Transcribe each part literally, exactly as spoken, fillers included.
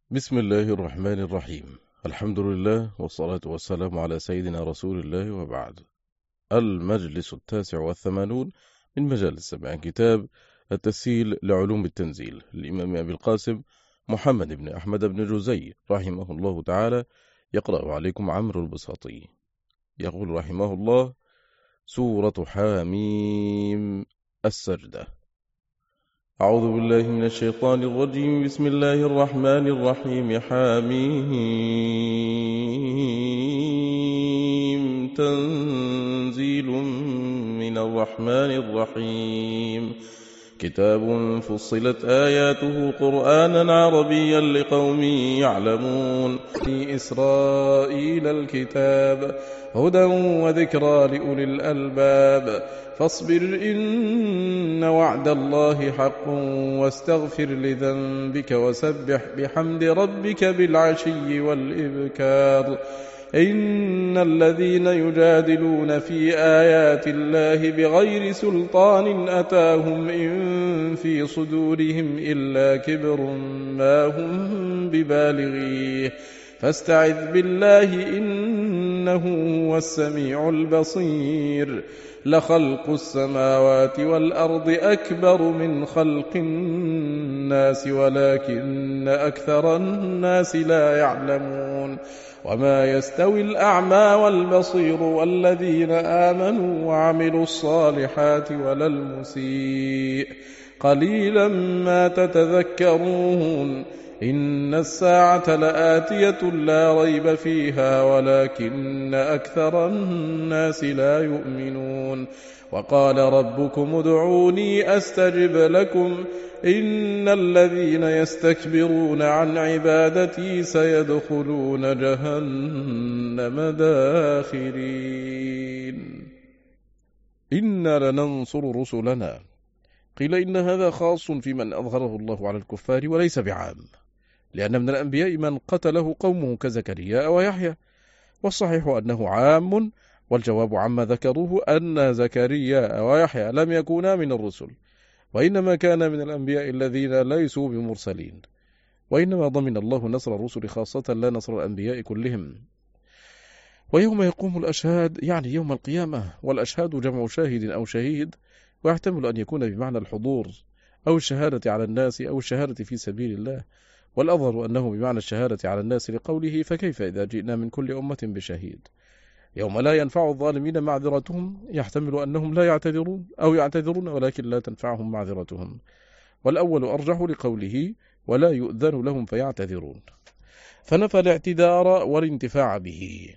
بسم الله الرحمن الرحيم. الحمد لله والصلاة والسلام على سيدنا رسول الله، وبعد. المجلس التاسع والثمانون من مجالس سماع كتاب التسهيل لعلوم التنزيل للإمام أبي القاسم محمد بن أحمد بن جزي رحمه الله تعالى، يقرأ عليكم عمرو البساطي. يقول رحمه الله: سورة حاميم، السجدة. أعوذ بالله من الشيطان الرجيم. بسم الله الرحمن الرحيم. حاميم، تنزيل من الرحمن الرحيم. كتاب فصلت آياته قرآنا عربيا لقوم يعلمون. في إسرائيل الكتاب هدى وذكرى لأولي الألباب. فاصبر إن وعد الله حق واستغفر لذنبك وسبح بحمد ربك بالعشي والإبكار. إن الذين يجادلون في آيات الله بغير سلطان أتاهم إن في صدورهم إلا كبر ما هم ببالغيه فاستعذ بالله إنه هو السميع البصير. لخلق السماوات والأرض أكبر من خلق الناس ولكن أكثر الناس لا يعلمون. وما يستوي الأعمى والبصير والذين آمنوا وعملوا الصالحات ولا المسيء قليلا ما تتذكرون. إن الساعة لآتية لا ريب فيها ولكن أكثر الناس لا يؤمنون. وقال ربكم ادعوني أستجب لكم إن الذين يستكبرون عن عبادتي سيدخلون جهنم داخرين. إنا لننصر رسلنا. قيل إن هذا خاص في من أظهره الله على الكفار وليس بعام، لأن من الأنبياء من قتله قومه كزكريا ويحيى، والصحيح أنه عام، والجواب عما ذكروه أن زكريا ويحيى لم يكونا من الرسل، وإنما كان من الأنبياء الذين ليسوا بمرسلين، وإنما ضمن الله نصر الرسل خاصة لا نصر الأنبياء كلهم. ويوم يقوم الأشهاد يعني يوم القيامة، والأشهاد جمع شاهد أو شهيد، ويحتمل أن يكون بمعنى الحضور أو الشهادة على الناس أو الشهادة في سبيل الله، والأظهر أنه بمعنى الشهادة على الناس لقوله فكيف إذا جئنا من كل أمة بشهيد. يوم لا ينفع الظالمين معذرتهم، يحتمل أنهم لا يعتذرون أو يعتذرون ولكن لا تنفعهم معذرتهم، والأول أرجح لقوله ولا يؤذن لهم فيعتذرون، فنفى الاعتذار والانتفاع به.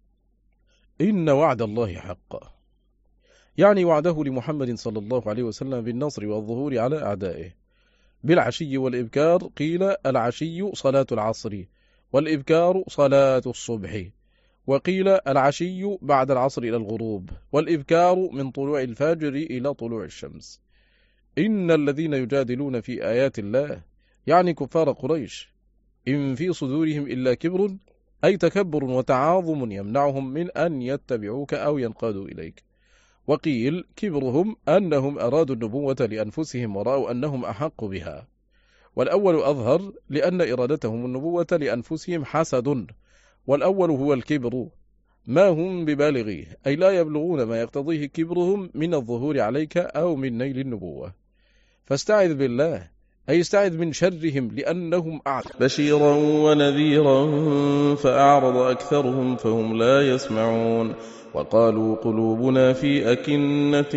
إن وعد الله حق، يعني وعده لمحمد صلى الله عليه وسلم بالنصر والظهور على أعدائه. بالعشي والإبكار قيل العشي صلاة العصر، والإبكار صلاة الصبح، وقيل العشي بعد العصر إلى الغروب، والإبكار من طلوع الفجر إلى طلوع الشمس. إن الذين يجادلون في آيات الله يعني كفار قريش، إن في صدورهم إلا كبر، أي تكبر وتعاظم يمنعهم من أن يتبعوك أو ينقادوا إليك. وقيل كبرهم أنهم أرادوا النبوة لأنفسهم ورأوا أنهم أحق بها، والأول أظهر لأن إرادتهم النبوة لأنفسهم حسد، والأول هو الكبر ما هم ببالغيه، أي لا يبلغون ما يقتضيه كبرهم من الظهور عليك أو من نيل النبوة. فاستعذ بالله، أي استعذ من شرهم لأنهم أعلم. بشيرا ونذيرا فأعرض أكثرهم فهم لا يسمعون. وقالوا قلوبنا في أكنة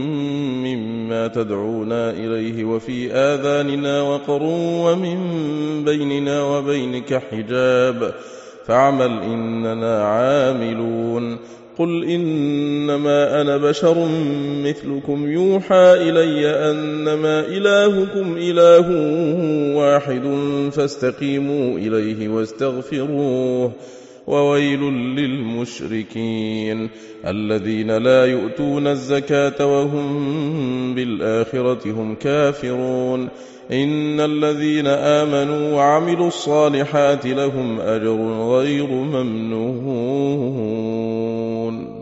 مما تدعونا إليه وفي آذاننا وقر ومن بيننا وبينك حجاب فاعمل إننا عاملون. قل إنما أنا بشر مثلكم يوحى إلي أنما إلهكم إله واحد فاستقيموا إليه واستغفروه. وويل للمشركين الذين لا يؤتون الزكاة وهم بالآخرة هم كافرون. إن الذين آمنوا وعملوا الصالحات لهم أجر غير ممنون.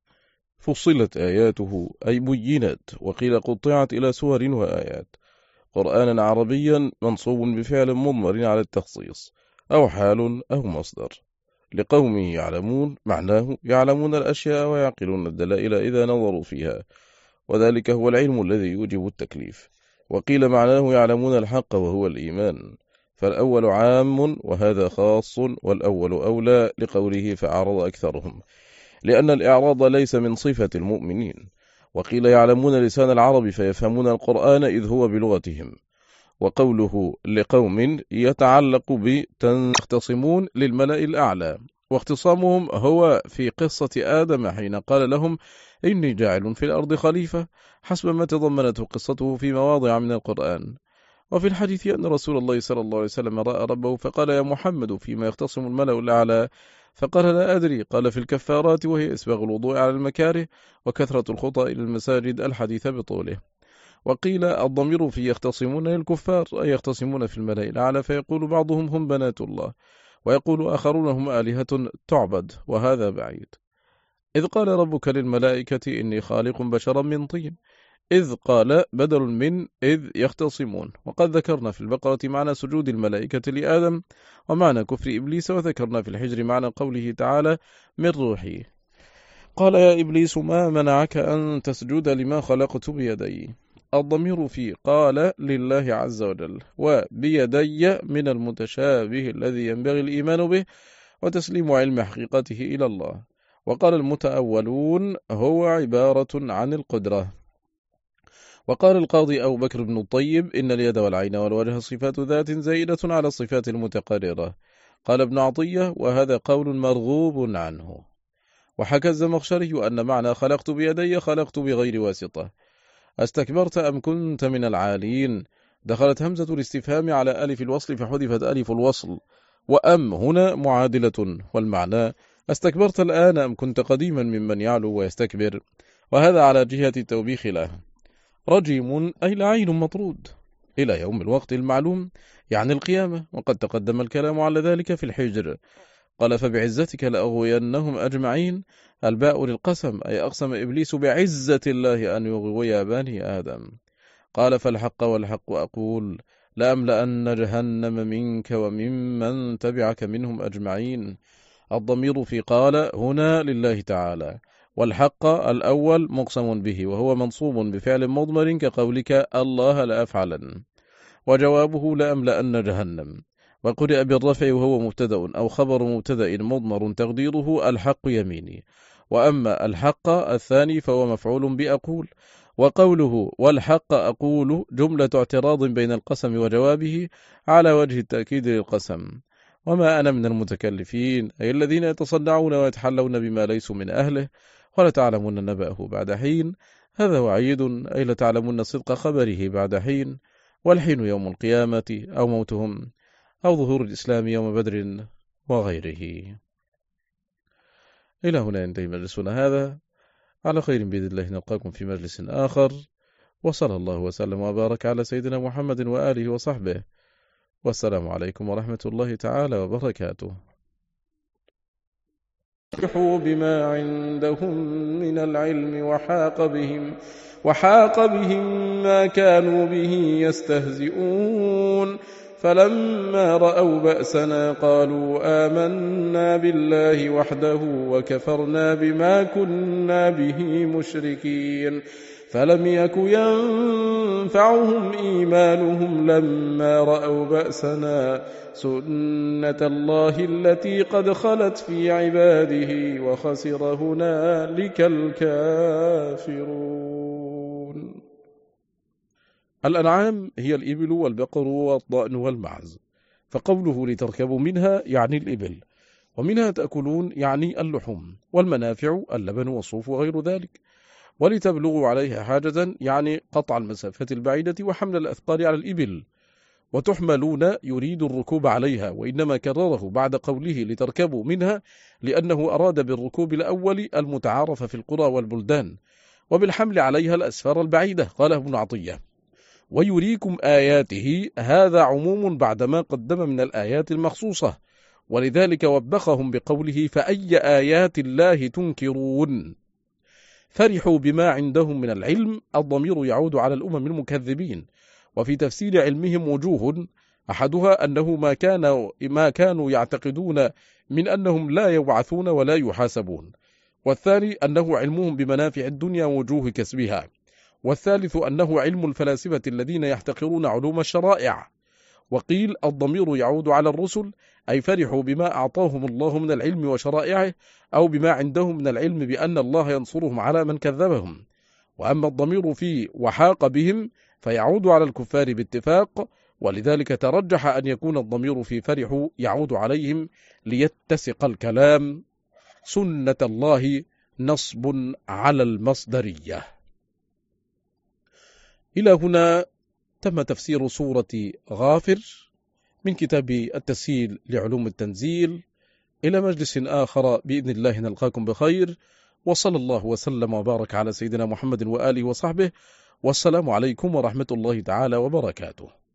فصلت آياته أي بينت، وقيل قطعت إلى سور وآيات. قرآنا عربيا منصوب بفعل مضمر على التخصيص أو حال أو مصدر. لقومه يعلمون معناه يعلمون الأشياء ويعقلون الدلائل إذا نظروا فيها، وذلك هو العلم الذي يوجب التكليف. وقيل معناه يعلمون الحق وهو الإيمان، فالأول عام وهذا خاص، والأول أولى لقوله فأعرض أكثرهم، لأن الإعراض ليس من صفة المؤمنين. وقيل يعلمون لسان العرب فيفهمون القرآن إذ هو بلغتهم. وقوله لقوم يتعلق بتختصمون للملأ الأعلى، واختصامهم هو في قصة آدم حين قال لهم إني جاعل في الأرض خليفة، حسب ما تضمنته قصته في مواضع من القرآن. وفي الحديث أن رسول الله صلى الله عليه وسلم رأى ربه فقال يا محمد فيما يختصم الملأ الأعلى؟ فقال لا أدري، قال في الكفارات، وهي إسباغ الوضوء على المكاره وكثرة الخطى إلى المساجد، الحديث بطوله. وقيل الضمير في يختصمون الكفار، أي يختصمون في الملأ الأعلى، فيقول بعضهم هم بنات الله، ويقول آخرون هم آلهة تعبد، وهذا بعيد. إذ قال ربك للملائكة إني خالق بشرا من طين، إذ قال بدل من إذ يختصمون. وقد ذكرنا في البقرة معنى سجود الملائكة لآدم ومعنى كفر إبليس، وذكرنا في الحجر معنى قوله تعالى من روحي. قال يا إبليس ما منعك أن تسجد لما خلقت بيدي. الضمير في قال لله عز وجل، وبيدي من المتشابه الذي ينبغي الإيمان به وتسليم علم حقيقته إلى الله. وقال المتأولون هو عبارة عن القدرة. وقال القاضي أبو بكر بن الطيب إن اليد والعين والوجه صفات ذات زائدة على الصفات المتقررة. قال ابن عطية وهذا قول مرغوب عنه. وحكى الزمخشري أن معنى خلقت بيدي خلقت بغير واسطة. استكبرت أم كنت من العالين؟ دخلت همزة الاستفهام على ألف الوصل فحذفت ألف الوصل، وأم هنا معادلة، والمعنى استكبرت الآن أم كنت قديما ممن يعلو ويستكبر، وهذا على جهة التوبيخ له. رجيم أي لعين مطرود إلى يوم الوقت المعلوم، يعني القيامة، وقد تقدم الكلام على ذلك في الحجر. قال فبعزتك لأغوينهم أجمعين، الباء للقسم، أي أقسم إبليس بعزة الله أن يغوي بني آدم. قال فالحق والحق أقول لأملأن جهنم منك وممن تبعك منهم أجمعين. الضمير في قال هنا لله تعالى، والحق الأول مقسم به وهو منصوب بفعل مضمر كقولك الله لأفعلن، وجوابه لأملأن جهنم. وقرئ بالرفع وهو مبتدأ أو خبر مبتدأ مضمر تقديره الحق يميني. وأما الحق الثاني فهو مفعول بأقول. وقوله والحق أقول جملة اعتراض بين القسم وجوابه على وجه التأكيد للقسم. وما أنا من المتكلفين أي الذين يتصنعون ويتحلون بما ليسوا من أهله، ولتعلمون نبأه بعد حين. هذا وعيد أي لتعلمون صدق خبره بعد حين، والحين يوم القيامة أو موتهم أو ظهور الإسلام يوم بدر وغيره. إلى هنا ينتهي مجلسنا هذا، على خير بإذن الله نلقاكم في مجلس آخر، وصلى الله وسلم وبارك على سيدنا محمد وآله وصحبه، والسلام عليكم ورحمة الله تعالى وبركاته. فرحوا بما عندهم من العلم وحاق بهم وحاق بهم ما كانوا به يستهزئون. فلما رأوا بأسنا قالوا آمنا بالله وحده وكفرنا بما كنا به مشركين. فلم يك ينفعهم إيمانهم لما رأوا بأسنا سنة الله التي قد خلت في عباده وخسر هنالك الكافرون. الأنعام هي الإبل والبقر والضأن والمعز، فقوله لتركبوا منها يعني الإبل، ومنها تأكلون يعني اللحوم، والمنافع اللبن والصوف وغير ذلك، ولتبلغوا عليها حاجة يعني قطع المسافة البعيدة وحمل الأثقال على الإبل. وتحملون يريد الركوب عليها، وإنما كرره بعد قوله لتركبوا منها لأنه أراد بالركوب الأول المتعارف في القرى والبلدان، وبالحمل عليها الأسفار البعيدة. قال ابن عطية ويريكم آياته، هذا عموم بعدما قدم من الآيات المخصوصة، ولذلك وبخهم بقوله فأي آيات الله تنكرون. فرحوا بما عندهم من العلم، الضمير يعود على الأمم المكذبين، وفي تفسير علمهم وجوه، أحدها أنه ما, كان ما كانوا يعتقدون من أنهم لا يبعثون ولا يحاسبون، والثاني أنه علمهم بمنافع الدنيا ووجوه كسبها، والثالث أنه علم الفلاسفة الذين يحتقرون علوم الشرائع. وقيل الضمير يعود على الرسل، أي فرحوا بما أعطاهم الله من العلم وشرائعه، أو بما عندهم من العلم بأن الله ينصرهم على من كذبهم. وأما الضمير في وحاق بهم فيعود على الكفار باتفاق، ولذلك ترجح أن يكون الضمير في فرحوا يعود عليهم ليتسق الكلام. سنة الله نصب على المصدرية. إلى هنا تم تفسير سورة غافر من كتاب التسهيل لعلوم التنزيل. إلى مجلس آخر بإذن الله نلقاكم بخير، وصلى الله وسلم وبارك على سيدنا محمد وآله وصحبه، والسلام عليكم ورحمة الله تعالى وبركاته.